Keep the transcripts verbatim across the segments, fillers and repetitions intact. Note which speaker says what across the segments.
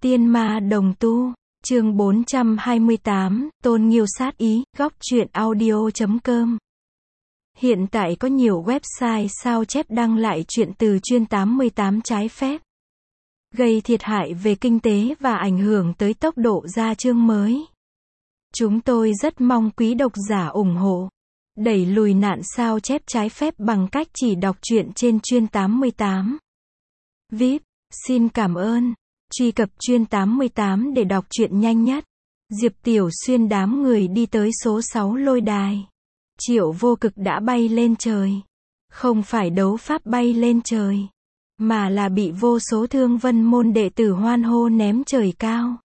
Speaker 1: Tiên ma đồng tu, chương bốn trăm hai mươi tám, Tôn Nghiêu sát ý, góc truyện audio chấm com. Hiện tại có nhiều website sao chép đăng lại truyện từ chuyên tám mươi tám trái phép, gây thiệt hại về kinh tế và ảnh hưởng tới tốc độ ra chương mới. Chúng tôi rất mong quý độc giả ủng hộ, đẩy lùi nạn sao chép trái phép bằng cách chỉ đọc truyện trên chuyên tám mươi tám. vê i pê, xin cảm ơn. Truy cập chuyên tám mươi tám để đọc truyện nhanh nhất. Diệp Tiểu Xuyên đám người đi tới số sáu lôi đài. Triệu Vô Cực đã bay lên trời. Không phải đấu pháp bay lên trời, mà là bị vô số Thương Vân môn đệ tử hoan hô ném trời cao.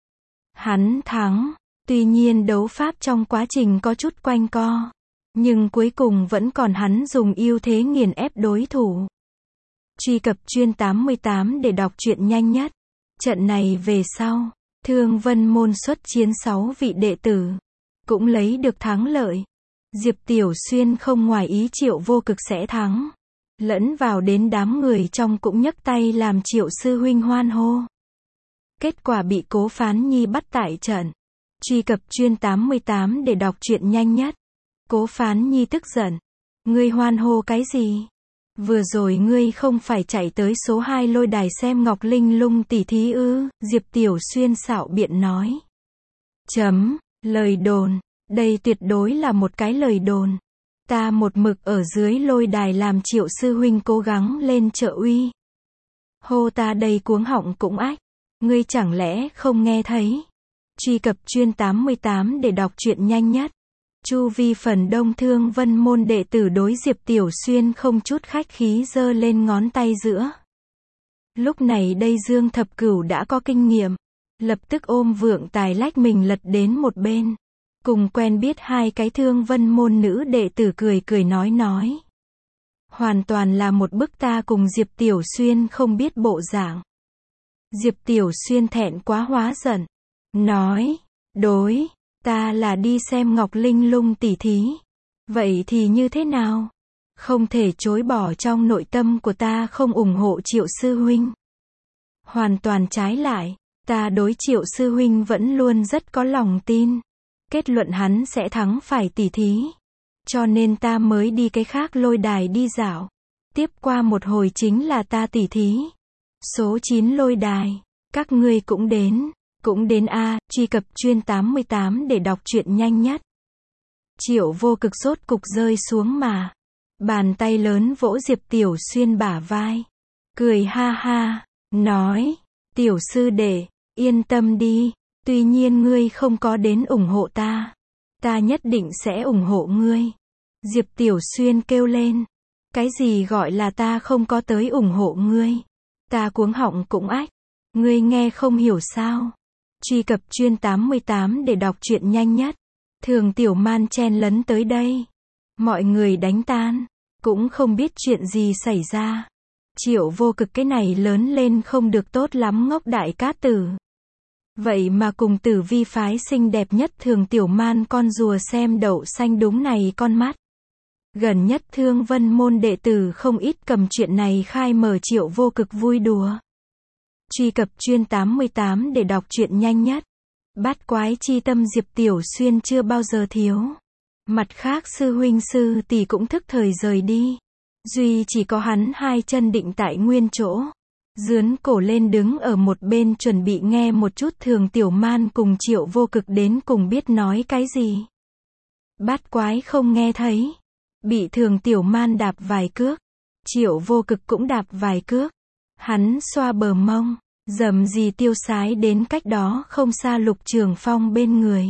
Speaker 1: Hắn thắng. Tuy nhiên đấu pháp trong quá trình có chút quanh co, nhưng cuối cùng vẫn còn hắn dùng ưu thế nghiền ép đối thủ. Truy cập chuyên tám mươi tám để đọc truyện nhanh nhất. Trận này về sau, Thương Vân môn xuất chiến sáu vị đệ tử, cũng lấy được thắng lợi. Diệp Tiểu Xuyên không ngoài ý Triệu Vô Cực sẽ thắng, lẫn vào đến đám người trong cũng nhấc tay làm Triệu sư huynh hoan hô. Kết quả bị Cố Phán Nhi bắt tại trận. Truy cập chuyên tám mươi tám để đọc truyện nhanh nhất. Cố Phán Nhi tức giận. Ngươi hoan hô cái gì? Vừa rồi ngươi không phải chạy tới số hai lôi đài xem Ngọc Linh Lung tỷ thí ư? Diệp Tiểu Xuyên xạo biện nói. Chấm, lời đồn. Đây tuyệt đối là một cái lời đồn. Ta một mực ở dưới lôi đài làm Triệu sư huynh cố gắng lên trợ uy. Hô ta đầy cuống họng cũng ách. Ngươi chẳng lẽ không nghe thấy? Truy cập chuyên tám mươi tám để đọc truyện nhanh nhất. Chu vi phần đông Thương Vân môn đệ tử đối Diệp Tiểu Xuyên không chút khách khí giơ lên ngón tay giữa. Lúc này đây Dương Thập Cửu đã có kinh nghiệm, lập tức ôm Vượng Tài lách mình lật đến một bên, cùng quen biết hai cái Thương Vân môn nữ đệ tử cười cười nói nói. Hoàn toàn là một bức ta cùng Diệp Tiểu Xuyên không biết bộ dạng. Diệp Tiểu Xuyên thẹn quá hóa giận, nói, đối, ta là đi xem Ngọc Linh Lung tỷ thí. Vậy thì như thế nào? Không thể chối bỏ trong nội tâm của ta không ủng hộ Triệu sư huynh. Hoàn toàn trái lại, ta đối Triệu sư huynh vẫn luôn rất có lòng tin. Kết luận hắn sẽ thắng phải tỷ thí. Cho nên ta mới đi cái khác lôi đài đi dạo. Tiếp qua một hồi chính là ta tỷ thí. Số chín lôi đài, các ngươi cũng đến. Cũng đến a, truy cập chuyên tám mươi tám để đọc truyện nhanh nhất. Triệu Vô Cực sốt cục rơi xuống mà. Bàn tay lớn vỗ Diệp Tiểu Xuyên bả vai. Cười ha ha, nói, Tiểu sư đệ, yên tâm đi, tuy nhiên ngươi không có đến ủng hộ ta. Ta nhất định sẽ ủng hộ ngươi. Diệp Tiểu Xuyên kêu lên. Cái gì gọi là ta không có tới ủng hộ ngươi? Ta cuống họng cũng ách. Ngươi nghe không hiểu sao? Truy cập chuyên tám mươi tám để đọc truyện nhanh nhất. Thường Tiểu Man chen lấn tới đây. Mọi người đánh tan. Cũng không biết chuyện gì xảy ra. Triệu Vô Cực cái này lớn lên không được tốt lắm ngốc đại cát tử. Vậy mà cùng Tử Vi phái xinh đẹp nhất Thường Tiểu Man con rùa xem đậu xanh đúng này con mắt. Gần nhất Thương Vân môn đệ tử không ít cầm chuyện này khai mở Triệu Vô Cực vui đùa. Truy cập chuyên tám mươi tám để đọc truyện nhanh nhất. Bát quái chi tâm Diệp Tiểu Xuyên chưa bao giờ thiếu. Mặt khác sư huynh sư tỷ cũng thức thời rời đi. Duy chỉ có hắn hai chân định tại nguyên chỗ. Dướn cổ lên đứng ở một bên chuẩn bị nghe một chút Thường Tiểu Man cùng Triệu Vô Cực đến cùng biết nói cái gì. Bát quái không nghe thấy. Bị Thường Tiểu Man đạp vài cước. Triệu Vô Cực cũng đạp vài cước. Hắn xoa bờ mông, dầm gì tiêu sái đến cách đó không xa Lục Trường Phong bên người.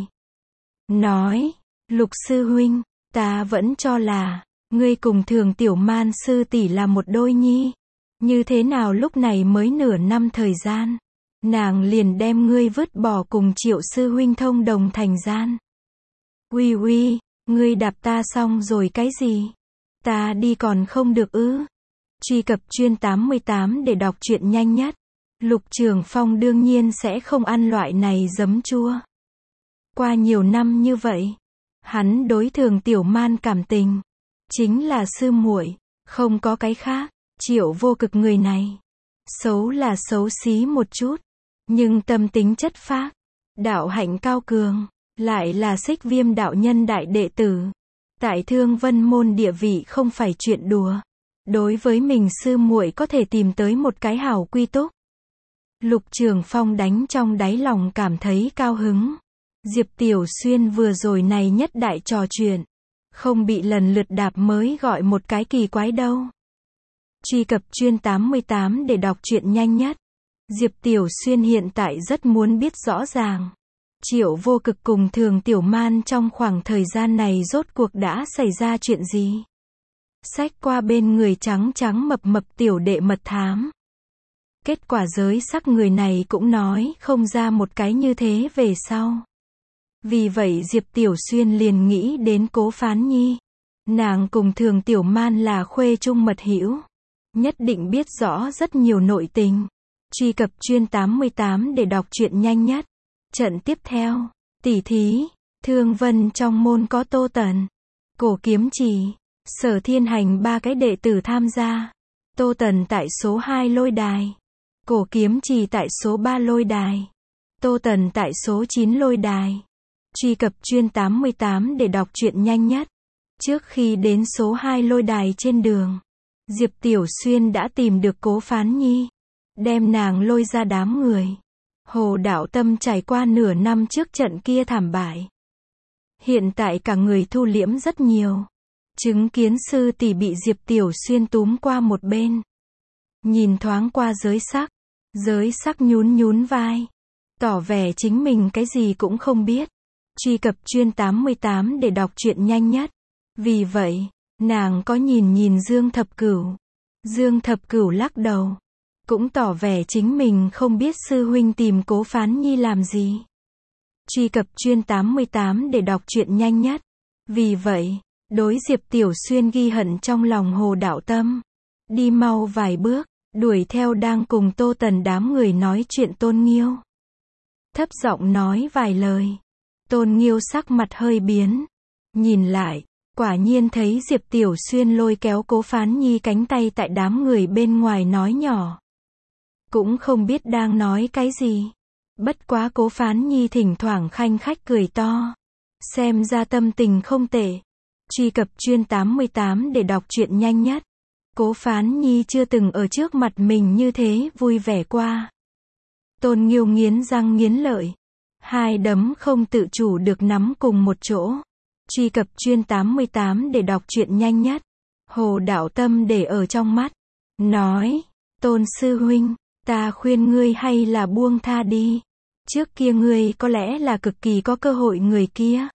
Speaker 1: Nói, Lục sư huynh, ta vẫn cho là, ngươi cùng Thường Tiểu Man sư tỷ là một đôi nhi. Như thế nào lúc này mới nửa năm thời gian, nàng liền đem ngươi vứt bỏ cùng Triệu sư huynh thông đồng thành gian. Uy uy, ngươi đạp ta xong rồi cái gì? Ta đi còn không được ư? Truy cập chuyên tám mươi tám để đọc truyện nhanh nhất. Lục Trường Phong đương nhiên sẽ không ăn loại này giấm chua. Qua nhiều năm như vậy, hắn đối Thường Tiểu Man cảm tình chính là sư muội, không có cái khác. Triệu Vô Cực người này xấu là xấu xí một chút, nhưng tâm tính chất phác, đạo hạnh cao cường, lại là Xích Viêm đạo nhân đại đệ tử. Tại Thương Vân môn địa vị không phải chuyện đùa. Đối với mình sư muội có thể tìm tới một cái hảo quy túc. Lục Trường Phong đánh trong đáy lòng cảm thấy cao hứng. Diệp Tiểu Xuyên vừa rồi này nhất đại trò chuyện, không bị lần lượt đạp mới gọi một cái kỳ quái đâu. Truy cập chuyên tám mươi tám để đọc truyện nhanh nhất. Diệp Tiểu Xuyên hiện tại rất muốn biết rõ ràng. Triệu Vô Cực cùng Thường Tiểu Man trong khoảng thời gian này rốt cuộc đã xảy ra chuyện gì? Xách qua bên người trắng trắng mập mập tiểu đệ mật thám. Kết quả giới sắc người này cũng nói không ra một cái như thế về sau. Vì vậy Diệp Tiểu Xuyên liền nghĩ đến Cố Phán Nhi. Nàng cùng Thường Tiểu Man là khuê chung mật hữu, nhất định biết rõ rất nhiều nội tình. Truy cập chuyên tám mươi tám để đọc truyện nhanh nhất. Trận tiếp theo, tỷ thí, Thương Vân trong môn có Tô Tần, Cổ Kiếm Trì, Sở Thiên Hành ba cái đệ tử tham gia. Tô Tần tại số hai lôi đài, Cổ Kiếm Trì tại số ba lôi đài, Tô Tần tại số chín lôi đài. Truy cập chuyên tám mươi tám để đọc truyện nhanh nhất. Trước khi đến số hai lôi đài trên đường, Diệp Tiểu Xuyên đã tìm được Cố Phán Nhi, đem nàng lôi ra đám người. Hồ Đạo Tâm trải qua nửa năm trước trận kia thảm bại, hiện tại cả người thu liễm rất nhiều. Chứng kiến sư tỷ bị Diệp Tiểu Xuyên túm qua một bên, nhìn thoáng qua giới sắc, giới sắc nhún nhún vai, tỏ vẻ chính mình cái gì cũng không biết. Truy cập chuyên tám mươi tám để đọc truyện nhanh nhất. Vì vậy, nàng có nhìn nhìn Dương Thập Cửu. Dương Thập Cửu lắc đầu, cũng tỏ vẻ chính mình không biết sư huynh tìm Cố Phán Nhi làm gì. Truy cập chuyên tám mươi tám để đọc truyện nhanh nhất. Vì vậy, đối Diệp Tiểu Xuyên ghi hận trong lòng Hồ Đạo Tâm. Đi mau vài bước, đuổi theo đang cùng Tô Tần đám người nói chuyện Tôn Nghiêu. Thấp giọng nói vài lời. Tôn Nghiêu sắc mặt hơi biến. Nhìn lại, quả nhiên thấy Diệp Tiểu Xuyên lôi kéo Cố Phán Nhi cánh tay tại đám người bên ngoài nói nhỏ. Cũng không biết đang nói cái gì. Bất quá Cố Phán Nhi thỉnh thoảng khanh khách cười to. Xem ra tâm tình không tệ. Truy cập chuyên tám mươi tám để đọc truyện nhanh nhất. Cố Phán Nhi chưa từng ở trước mặt mình như thế vui vẻ qua. Tôn Nghiêu nghiến răng nghiến lợi. Hai đấm không tự chủ được nắm cùng một chỗ. Truy cập chuyên tám mươi tám để đọc truyện nhanh nhất. Hồ Đạo Tâm để ở trong mắt. Nói, Tôn sư huynh, ta khuyên ngươi hay là buông tha đi. Trước kia ngươi có lẽ là cực kỳ có cơ hội người kia.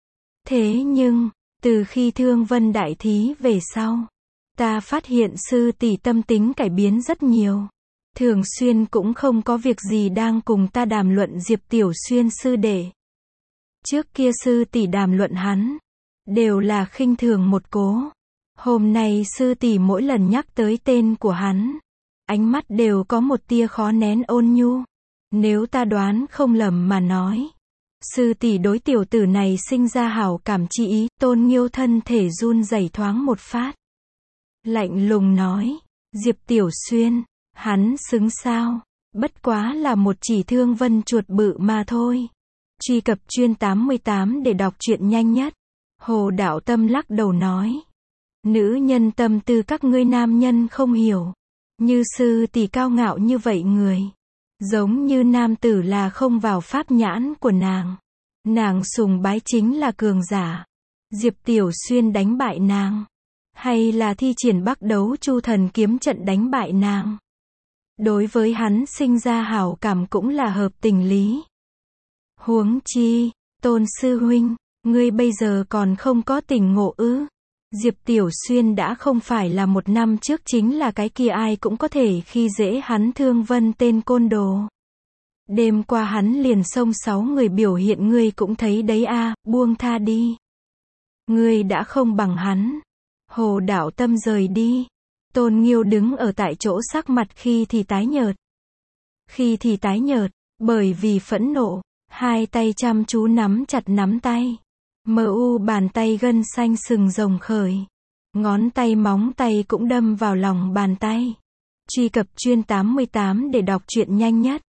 Speaker 1: Thế nhưng, từ khi Thương Vân đại thí về sau, ta phát hiện sư tỷ tâm tính cải biến rất nhiều. Thường xuyên cũng không có việc gì đang cùng ta đàm luận Diệp Tiểu Xuyên sư đệ. Trước kia sư tỷ đàm luận hắn, đều là khinh thường một cố. Hôm nay sư tỷ mỗi lần nhắc tới tên của hắn, ánh mắt đều có một tia khó nén ôn nhu. Nếu ta đoán không lầm mà nói, sư tỷ đối tiểu tử này sinh ra hảo cảm chi ý. Tôn Nghiêu thân thể run rẩy thoáng một phát, lạnh lùng nói, Diệp Tiểu Xuyên, hắn xứng sao? Bất quá là một chỉ Thương Vân chuột bự mà thôi. Truy cập chuyên tám mươi tám để đọc truyện nhanh nhất. Hồ Đạo Tâm lắc đầu nói, nữ nhân tâm tư các ngươi nam nhân không hiểu. Như sư tỷ cao ngạo như vậy người, giống như nam tử là không vào pháp nhãn của nàng. Nàng sùng bái chính là cường giả. Diệp Tiểu Xuyên đánh bại nàng, hay là thi triển Bắc Đấu Chu Thần kiếm trận đánh bại nàng, đối với hắn sinh ra hảo cảm cũng là hợp tình lý. Huống chi, Tôn sư huynh, ngươi bây giờ còn không có tỉnh ngộ ư? Diệp Tiểu Xuyên đã không phải là một năm trước chính là cái kia ai cũng có thể khi dễ hắn Thương Vân tên côn đồ. Đêm qua hắn liền xông sáu người biểu hiện ngươi cũng thấy đấy a, à, buông tha đi. Ngươi đã không bằng hắn. Hồ Đạo Tâm rời đi. Tôn Nghiêu đứng ở tại chỗ sắc mặt khi thì tái nhợt, khi thì tái nhợt, bởi vì phẫn nộ, hai tay chăm chú nắm chặt nắm tay. Mờ u bàn tay gân xanh sừng rồng khởi. Ngón tay móng tay cũng đâm vào lòng bàn tay. Truy cập chuyên tám mươi tám để đọc truyện nhanh nhất.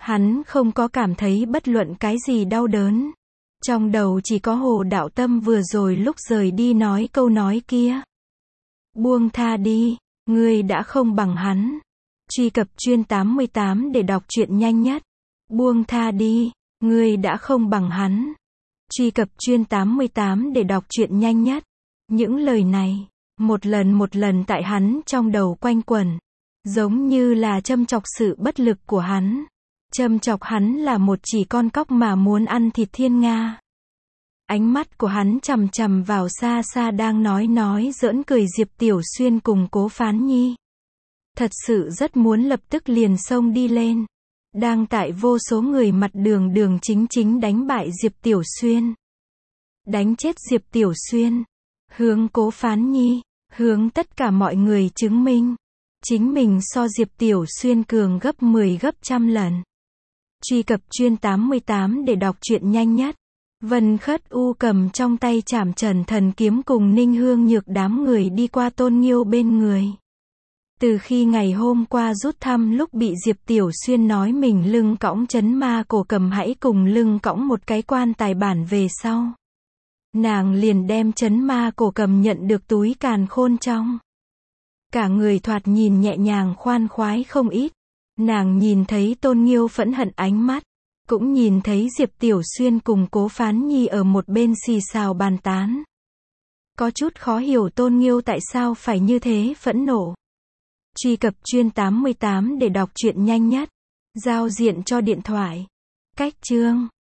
Speaker 1: Hắn không có cảm thấy bất luận cái gì đau đớn. Trong đầu chỉ có Hồ Đạo Tâm vừa rồi lúc rời đi nói câu nói kia. Buông tha đi, ngươi đã không bằng hắn. Truy cập chuyên tám mươi tám để đọc truyện nhanh nhất. Buông tha đi, ngươi đã không bằng hắn. Truy cập chuyên tám mươi tám để đọc truyện nhanh nhất. Những lời này, một lần một lần tại hắn trong đầu quanh quẩn, giống như là châm chọc sự bất lực của hắn. Châm chọc hắn là một chỉ con cóc mà muốn ăn thịt thiên nga. Ánh mắt của hắn chằm chằm vào xa xa đang nói nói giỡn cười Diệp Tiểu Xuyên cùng Cố Phán Nhi. Thật sự rất muốn lập tức liền xông đi lên. Đang tại vô số người mặt đường đường chính chính đánh bại Diệp Tiểu Xuyên. Đánh chết Diệp Tiểu Xuyên. Hướng Cố Phán Nhi, hướng tất cả mọi người chứng minh. Chính mình so Diệp Tiểu Xuyên cường gấp mười gấp trăm lần. Truy cập chuyên tám mươi tám để đọc truyện nhanh nhất. Vân Khất U cầm trong tay Trảm Trần Thần Kiếm cùng Ninh Hương Nhược đám người đi qua Tôn Nghiêu bên người. Từ khi ngày hôm qua rút thăm lúc bị Diệp Tiểu Xuyên nói mình lưng cõng chấn ma cổ cầm hãy cùng lưng cõng một cái quan tài bản về sau. Nàng liền đem chấn ma cổ cầm nhận được túi càn khôn trong. Cả người thoạt nhìn nhẹ nhàng khoan khoái không ít. Nàng nhìn thấy Tôn Nghiêu phẫn hận ánh mắt. Cũng nhìn thấy Diệp Tiểu Xuyên cùng Cố Phán Nhi ở một bên xì xào bàn tán. Có chút khó hiểu Tôn Nghiêu tại sao phải như thế phẫn nộ. Truy cập chuyên tám mươi tám để đọc truyện nhanh nhất. Giao diện cho điện thoại. Cách chương